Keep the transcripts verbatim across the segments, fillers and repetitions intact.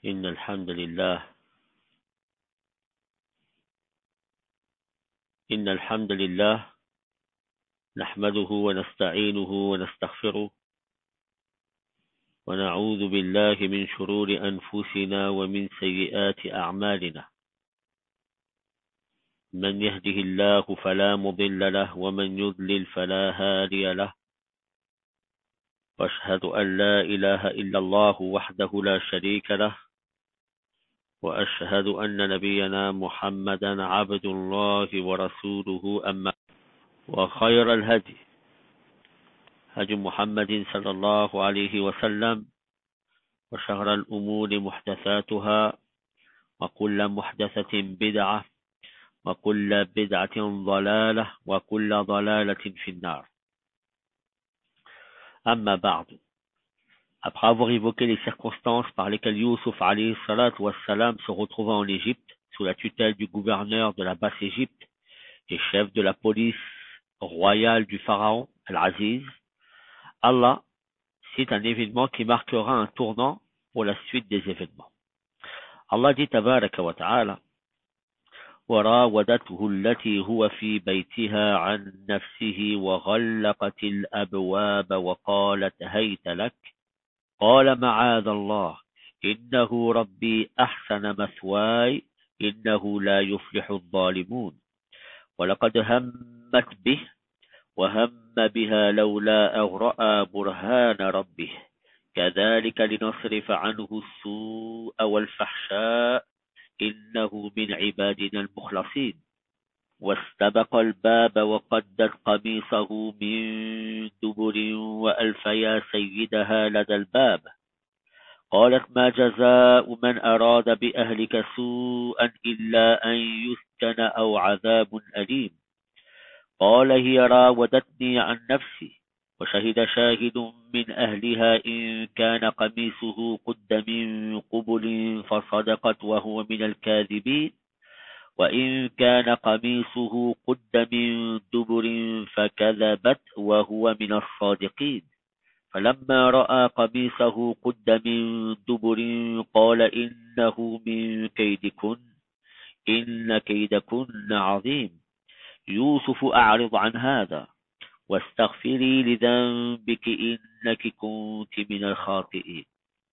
إن الحمد لله إن الحمد لله نحمده ونستعينه ونستغفره ونعوذ بالله من شرور أنفسنا ومن سيئات أعمالنا من يهده الله فلا مضل له ومن يضلل فلا هادي له وأشهد أن لا إله إلا الله وحده لا شريك له وأشهد أن نبينا محمدا عبد الله ورسوله أما وخير الهدي هدي محمد صلى الله عليه وسلم وشر الأمور محدثاتها وكل محدثة بدعة وكل بدعة ضلالة وكل ضلالة في النار. أما بعد. Après avoir évoqué les circonstances par lesquelles Youssouf alayhi salatu wassalam se retrouva en Égypte, sous la tutelle du gouverneur de la Basse-Égypte et chef de la police royale du pharaon, Al-Aziz, Allah cite un événement qui marquera un tournant pour la suite des événements. Allah dit tabaraka wa ta'ala وراودته التي هو في بيتها عن نفسه وغلقت الأبواب وقالت هيت لك قال معاذ الله إنه ربي أحسن مثواي إنه لا يفلح الظالمون ولقد همت به وهم بها لولا أن رأى برهان ربه كذلك لنصرف عنه السوء والفحشاء إنه من عبادنا المخلصين واستبق الباب وقدت قميصه من دبر وألف يا سيدها لدى الباب قالت ما جزاء من أراد بأهلك سوءا إلا أن يسجن أو عذاب أليم قال هي راودتني عن نفسي وشهد شاهد من أهلها إن كان قميصه قد من قبل فصدقت وهو من الكاذبين وإن كان قميصه قد من دبر فكذبت وهو من الصادقين فلما رأى قميصه قد من دبر قال إنه من كيدكن إن كيدكن عظيم يوسف أعرض عن هذا واستغفري لذنبك إنك كنت من الخاطئين.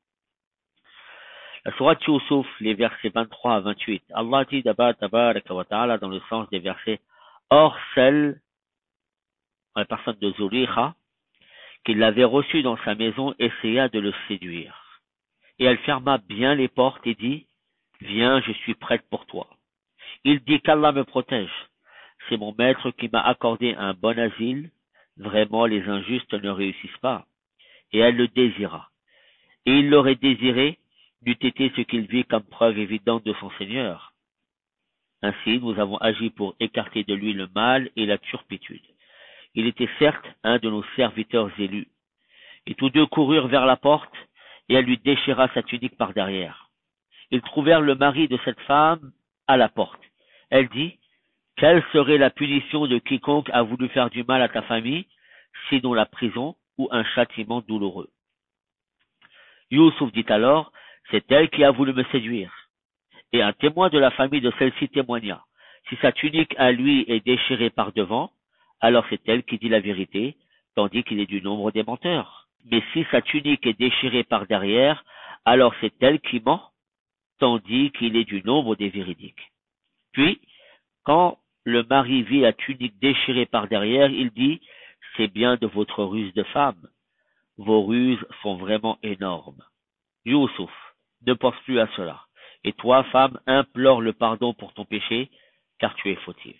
La sourate Youssouf, les versets vingt-trois à vingt-huit. Allah dit d'abord, tabaraka wa ta'ala, dans le sens des versets, hors celle, la personne de Zulikha, qui l'avait reçu dans sa maison, essaya de le séduire. Et elle ferma bien les portes et dit, viens, je suis prête pour toi. Il dit qu'Allah me protège. C'est mon maître qui m'a accordé un bon asile. Vraiment, les injustes ne réussissent pas. Et elle le désira. Et il l'aurait désiré, n'eût été ce qu'il vit comme preuve évidente de son Seigneur. Ainsi, nous avons agi pour écarter de lui le mal et la turpitude. Il était certes un de nos serviteurs élus. Et tous deux coururent vers la porte, et elle lui déchira sa tunique par derrière. Ils trouvèrent le mari de cette femme à la porte. Elle dit, quelle serait la punition de quiconque a voulu faire du mal à ta famille, sinon la prison ou un châtiment douloureux? Youssouf dit alors, c'est elle qui a voulu me séduire. Et un témoin de la famille de celle-ci témoigna. Si sa tunique à lui est déchirée par devant, alors c'est elle qui dit la vérité, tandis qu'il est du nombre des menteurs. Mais si sa tunique est déchirée par derrière, alors c'est elle qui ment, tandis qu'il est du nombre des véridiques. Puis, quand le mari vit la tunique déchirée par derrière, il dit, c'est bien de votre ruse de femme. Vos ruses sont vraiment énormes. Youssouf, ne pense plus à cela. Et toi, femme, implore le pardon pour ton péché, car tu es fautive.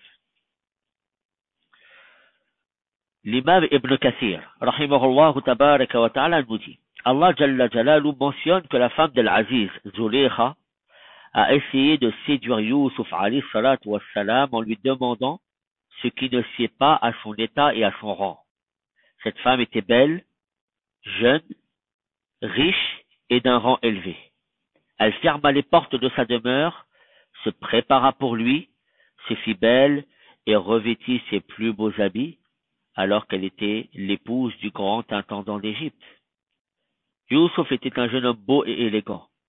L'imam Ibn Kathir, rahimahullah tabaraka wa ta'ala, nous dit, Allah Jalla Jalalu mentionne que la femme d'Al-Aziz, Zulikha, a essayé de séduire Youssouf alayhi salatu wassalam en lui demandant ce qui ne sied pas à son état et à son rang. Cette femme était belle, jeune, riche et d'un rang élevé. Elle ferma les portes de sa demeure, se prépara pour lui, se fit belle et revêtit ses plus beaux habits, alors qu'elle était l'épouse du grand intendant d'Égypte. Youssouf était un jeune homme beau et élégant.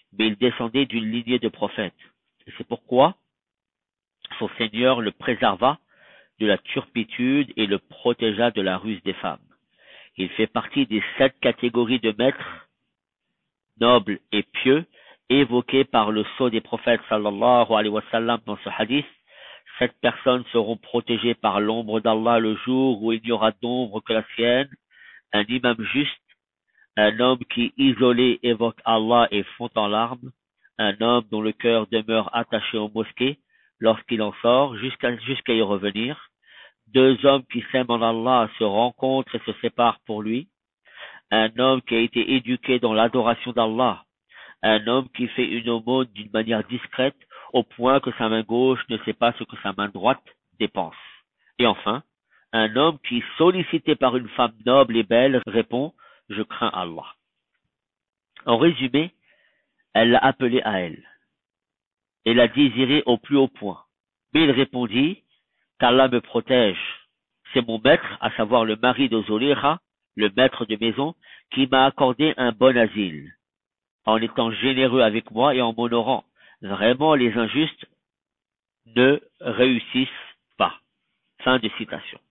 mais il descendait d'une lignée de prophètes. Et c'est pourquoi son Seigneur le préserva de la turpitude et le protégea de la ruse des femmes. Il fait partie des sept catégories de maîtres nobles et pieux évoqués par le sceau des prophètes sallallahu alayhi wa sallam dans ce hadith. Sept personnes seront protégées par l'ombre d'Allah le jour où il n'y aura d'ombre que la sienne. Un imam juste, un homme qui isolé évoque Allah et fond en larmes, un homme dont le cœur demeure attaché aux mosquées lorsqu'il en sort jusqu'à jusqu'à y revenir, deux hommes qui s'aiment en Allah se rencontrent et se séparent pour lui, un homme qui a été éduqué dans l'adoration d'Allah, un homme qui fait une aumône d'une manière discrète au point que sa main gauche ne sait pas ce que sa main droite dépense. Et enfin, un homme qui, sollicité par une femme noble et belle, répond « Je crains Allah ». En résumé, elle l'a appelé à elle et l'a désiré au plus haut point. Mais il répondit « qu'Allah me protège. C'est mon maître, à savoir le mari de Zulayha, le maître de maison, qui m'a accordé un bon asile, en étant généreux avec moi et en m'honorant. Vraiment, les injustes ne réussissent pas. » Fin de citation.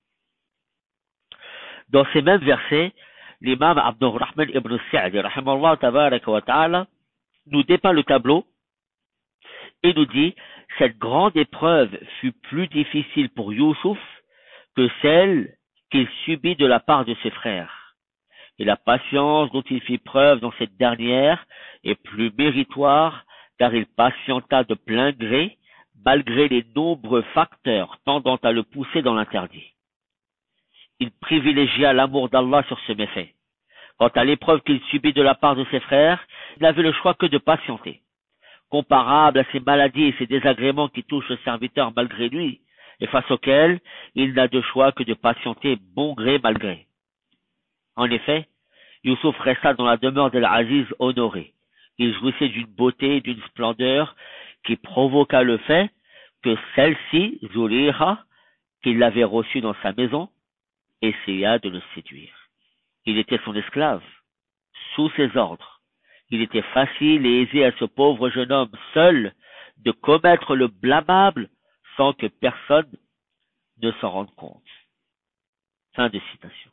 Dans ces mêmes versets, l'imam Abdurrahman ibn Sa'di, rahimallahu tabaraka wa ta'ala, nous dépeint le tableau et nous dit « Cette grande épreuve fut plus difficile pour Youssouf que celle qu'il subit de la part de ses frères. Et la patience dont il fit preuve dans cette dernière est plus méritoire, car il patienta de plein gré, malgré les nombreux facteurs tendant à le pousser dans l'interdit. Il privilégia l'amour d'Allah sur ce méfait. Quant à l'épreuve qu'il subit de la part de ses frères, il n'avait le choix que de patienter. Comparable à ces maladies et ces désagréments qui touchent le serviteur malgré lui, et face auxquels il n'a de choix que de patienter bon gré mal gré. En effet, Youssouf resta dans la demeure d'Al-Aziz honoré. Il jouissait d'une beauté et d'une splendeur qui provoqua le fait que celle-ci, Zulayha, qui l'avait reçu dans sa maison, essaya de le séduire. Il était son esclave, sous ses ordres. Il était facile et aisé à ce pauvre jeune homme seul de commettre le blâmable sans que personne ne s'en rende compte. Fin de citation.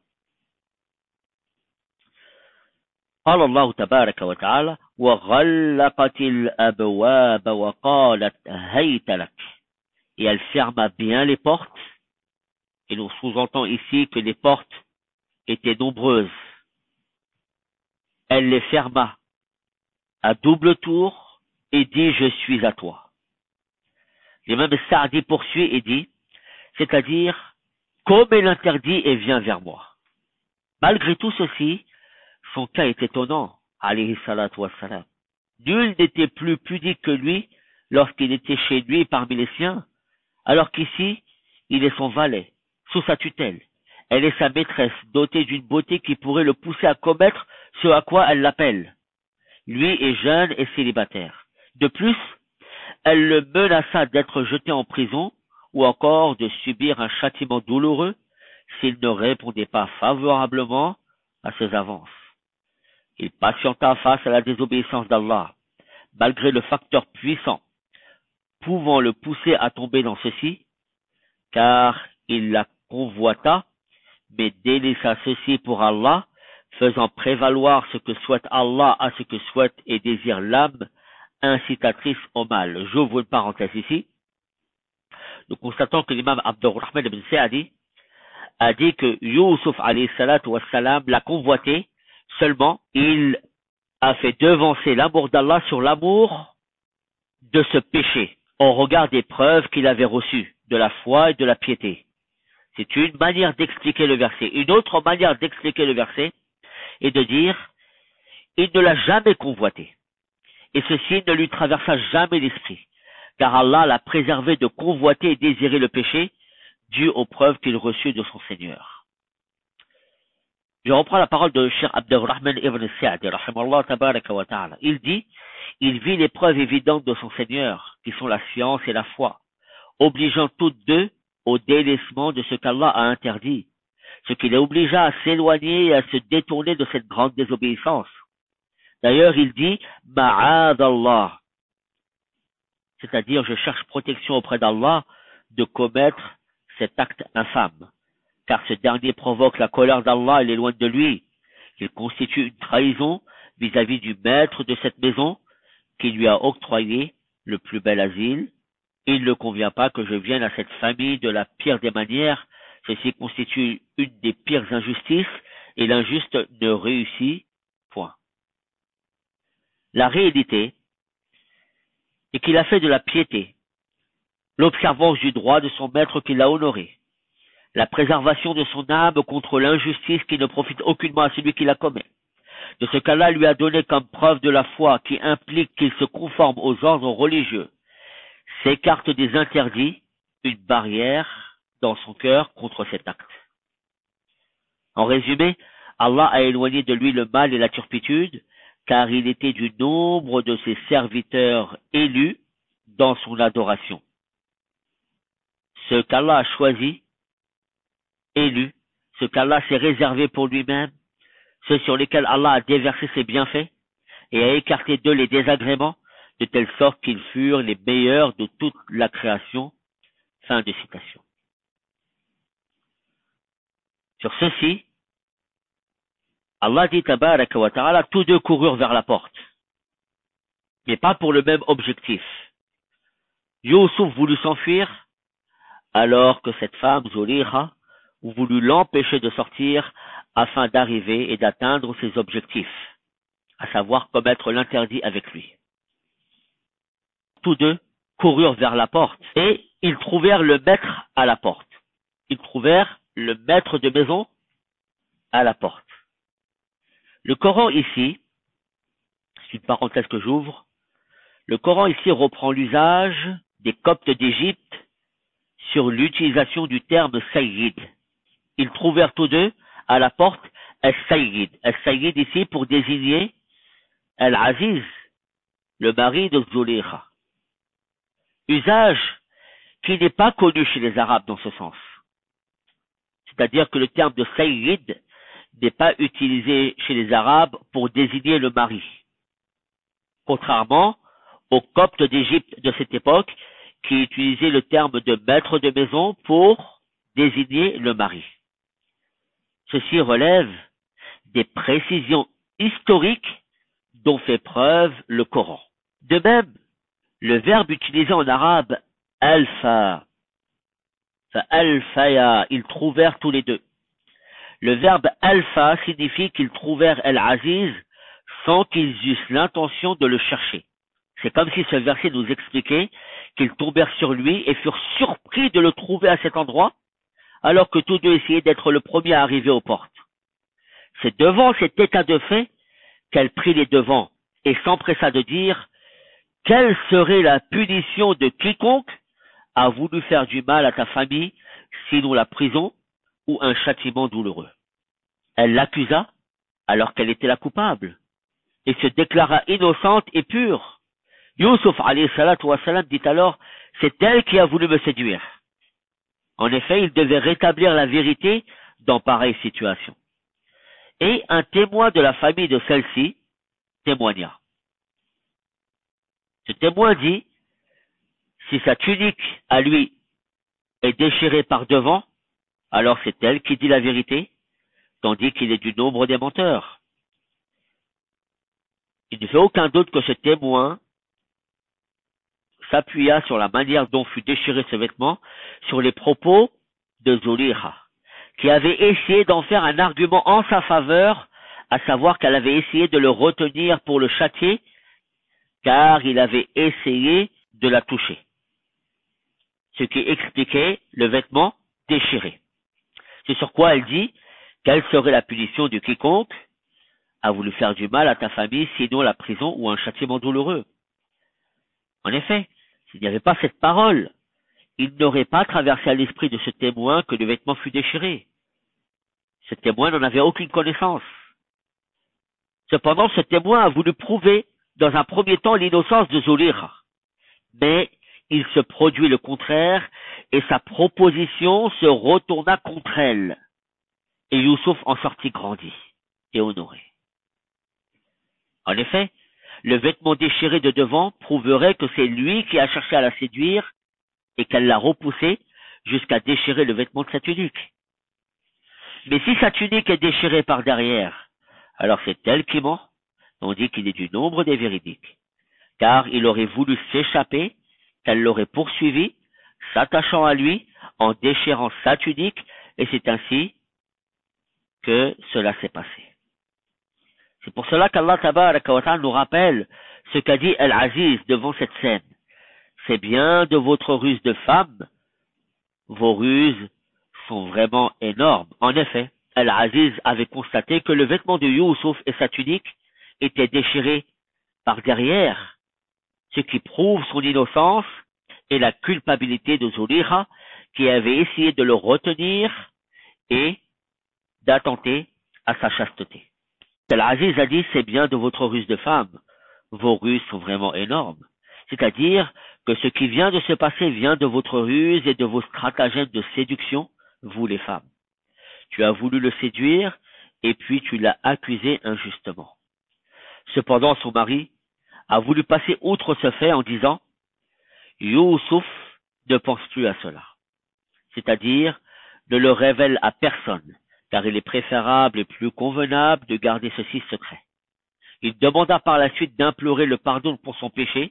قال الله تبارك وتعالى وغلقت الأبواب وقالت هيت لك. Et elle ferma bien les portes, et nous sous-entend ici que les portes étaient nombreuses. Elle les ferma à double tour et dit je suis à toi. L'imam Sa'di poursuit et dit, c'est-à-dire comme elle interdit et vient vers moi. Malgré tout ceci, son cas est étonnant, alayhi salatu wassalam. Nul n'était plus pudique que lui lorsqu'il était chez lui parmi les siens, alors qu'ici, il est son valet, sous sa tutelle. Elle est sa maîtresse, dotée d'une beauté qui pourrait le pousser à commettre ce à quoi elle l'appelle. Lui est jeune et célibataire. De plus, elle le menaça d'être jeté en prison ou encore de subir un châtiment douloureux s'il ne répondait pas favorablement à ses avances. Il patienta face à la désobéissance d'Allah, malgré le facteur puissant pouvant le pousser à tomber dans ceci, car il la convoita, mais délaissa ceci pour Allah, faisant prévaloir ce que souhaite Allah à ce que souhaite et désire l'âme, incitatrice au mal. J'ouvre une parenthèse ici. Nous constatons que l'imam Abdurrahman ibn Sa'di a dit que Youssouf alayhi salatu wassalam l'a convoité, seulement il a fait devancer l'amour d'Allah sur l'amour de ce péché, au regard des preuves qu'il avait reçues, de la foi et de la piété. C'est une manière d'expliquer le verset. Une autre manière d'expliquer le verset est de dire, il ne l'a jamais convoité. Et ceci ne lui traversa jamais l'esprit, car Allah l'a préservé de convoiter et désirer le péché, dû aux preuves qu'il reçut de son Seigneur. Je reprends la parole de Cheikh Abdurrahman ibn Sa'di, rahimallahu tabaraka wa ta'ala. Il dit, il vit les preuves évidentes de son Seigneur, qui sont la science et la foi, obligeant toutes deux au délaissement de ce qu'Allah a interdit, ce qui les obligea à s'éloigner et à se détourner de cette grande désobéissance. D'ailleurs, il dit Ma'adallah, c'est-à-dire je cherche protection auprès d'Allah de commettre cet acte infâme, car ce dernier provoque la colère d'Allah et l'éloigne de lui. Il constitue une trahison vis-à-vis du maître de cette maison qui lui a octroyé le plus bel asile. Il ne convient pas que je vienne à cette famille de la pire des manières. Ceci constitue une des pires injustices et l'injuste ne réussit point. La réalité est qu'il a fait de la piété l'observance du droit de son maître qui l'a honoré, la préservation de son âme contre l'injustice qui ne profite aucunement à celui qui la commet. De ce qu'Allah lui a donné comme preuve de la foi qui implique qu'il se conforme aux ordres religieux, s'écarte des interdits, une barrière dans son cœur contre cet acte. En résumé, Allah a éloigné de lui le mal et la turpitude, car il était du nombre de ses serviteurs élus dans son adoration. Ce qu'Allah a choisi, élu, ce qu'Allah s'est réservé pour lui-même, ceux sur lesquels Allah a déversé ses bienfaits et a écarté d'eux les désagréments, de telle sorte qu'ils furent les meilleurs de toute la création. Fin de citation. Sur ceci, Allah dit tabaraka wa ta'ala, tous deux coururent vers la porte, mais pas pour le même objectif. Youssouf voulut s'enfuir, alors que cette femme, Zulaykha, voulut l'empêcher de sortir afin d'arriver et d'atteindre ses objectifs, à savoir commettre l'interdit avec lui. Tous deux coururent vers la porte et ils trouvèrent le maître à la porte. Ils trouvèrent le maître de maison à la porte. Le Coran ici, c'est une parenthèse que j'ouvre, le Coran ici reprend l'usage des Coptes d'Égypte sur l'utilisation du terme Sayyid. Ils trouvèrent tous deux à la porte Al-Sayyid. Al-Sayyid ici pour désigner Al-Aziz, le mari de Zulaykha. Usage qui n'est pas connu chez les Arabes dans ce sens. C'est-à-dire que le terme de Sayyid n'est pas utilisé chez les Arabes pour désigner le mari. Contrairement aux Coptes d'Égypte de cette époque qui utilisaient le terme de maître de maison pour désigner le mari. Ceci relève des précisions historiques dont fait preuve le Coran. De même, le verbe utilisé en arabe, alfa, alfaya, ils trouvèrent tous les deux. Le verbe alfa signifie qu'ils trouvèrent Al-Aziz sans qu'ils eussent l'intention de le chercher. C'est comme si ce verset nous expliquait qu'ils tombèrent sur lui et furent surpris de le trouver à cet endroit, alors que tous deux essayaient d'être le premier à arriver aux portes. C'est devant cet état de fait qu'elle prit les devants et s'empressa de dire « Quelle serait la punition de quiconque a voulu faire du mal à ta famille, sinon la prison ou un châtiment douloureux ?» Elle l'accusa alors qu'elle était la coupable et se déclara innocente et pure. Youssouf alayhi salatu wa salam dit alors « C'est elle qui a voulu me séduire ». En effet, il devait rétablir la vérité dans pareille situation. Et un témoin de la famille de celle-ci témoigna. Ce témoin dit, si sa tunique à lui est déchirée par devant, alors c'est elle qui dit la vérité, tandis qu'il est du nombre des menteurs. Il ne fait aucun doute que ce témoin s'appuya sur la manière dont fut déchiré ce vêtement, sur les propos de Zulaykha, qui avait essayé d'en faire un argument en sa faveur, à savoir qu'elle avait essayé de le retenir pour le châtier, car il avait essayé de la toucher. Ce qui expliquait le vêtement déchiré. C'est sur quoi elle dit, quelle serait la punition de quiconque a voulu faire du mal à ta famille, sinon la prison ou un châtiment douloureux. En effet, s'il n'y avait pas cette parole, il n'aurait pas traversé à l'esprit de ce témoin que le vêtement fut déchiré. Ce témoin n'en avait aucune connaissance. Cependant, ce témoin a voulu prouver dans un premier temps l'innocence de Zulaykha. Mais il se produit le contraire et sa proposition se retourna contre elle. Et Youssouf en sortit grandi et honoré. En effet, le vêtement déchiré de devant prouverait que c'est lui qui a cherché à la séduire et qu'elle l'a repoussé jusqu'à déchirer le vêtement de sa tunique. Mais si sa tunique est déchirée par derrière, alors c'est elle qui ment. On dit qu'il est du nombre des véridiques. Car il aurait voulu s'échapper, qu'elle l'aurait poursuivi, s'attachant à lui, en déchirant sa tunique, et c'est ainsi que cela s'est passé. C'est pour cela qu'Allah tabaraka wa ta'ala nous rappelle ce qu'a dit Al-Aziz devant cette scène. C'est bien de votre ruse de femme, vos ruses sont vraiment énormes. En effet, Al-Aziz avait constaté que le vêtement de Youssouf et sa tunique étaient déchirés par derrière, ce qui prouve son innocence et la culpabilité de Zulayha qui avait essayé de le retenir et d'attenter à sa chasteté. Al-Aziz a dit, c'est bien de votre ruse de femme, vos ruses sont vraiment énormes. C'est-à-dire que ce qui vient de se passer vient de votre ruse et de vos stratagèmes de séduction, vous les femmes. Tu as voulu le séduire et puis tu l'as accusé injustement. Cependant, son mari a voulu passer outre ce fait en disant « Youssouf ne pense plus à cela ». C'est-à-dire, ne le révèle à personne, car il est préférable et plus convenable de garder ceci secret. Il demanda par la suite d'implorer le pardon pour son péché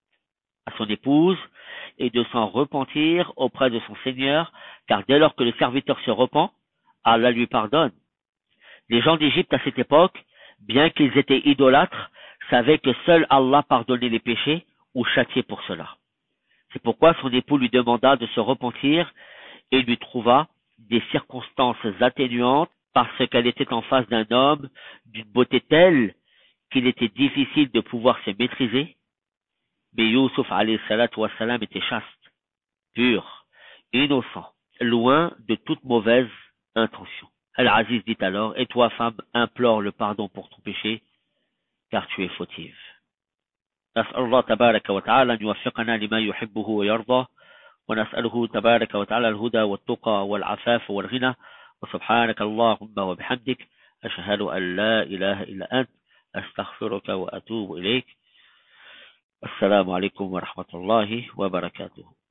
à son épouse et de s'en repentir auprès de son Seigneur, car dès lors que le serviteur se repent, Allah lui pardonne. Les gens d'Égypte à cette époque, bien qu'ils étaient idolâtres, savaient que seul Allah pardonnait les péchés ou châtiait pour cela. C'est pourquoi son époux lui demanda de se repentir et lui trouva des circonstances atténuantes parce qu'elle était en face d'un homme d'une beauté telle qu'il était difficile de pouvoir se maîtriser. Mais Youssouf alayhi salatu wa salam était chaste, pur, innocent, loin de toute mauvaise intention. Al-Aziz dit alors, et toi femme, implore le pardon pour ton péché, car tu es fautive. نسأل الله تبارك وتعالى أن يوفقنا لما يحبه ويرضى ونسأله تبارك وتعالى الهدى والتقى والعفاف والغنى وسبحانك اللهم وبحمدك أشهد أن لا إله إلا أنت أستغفرك وأتوب إليك السلام عليكم ورحمة الله وبركاته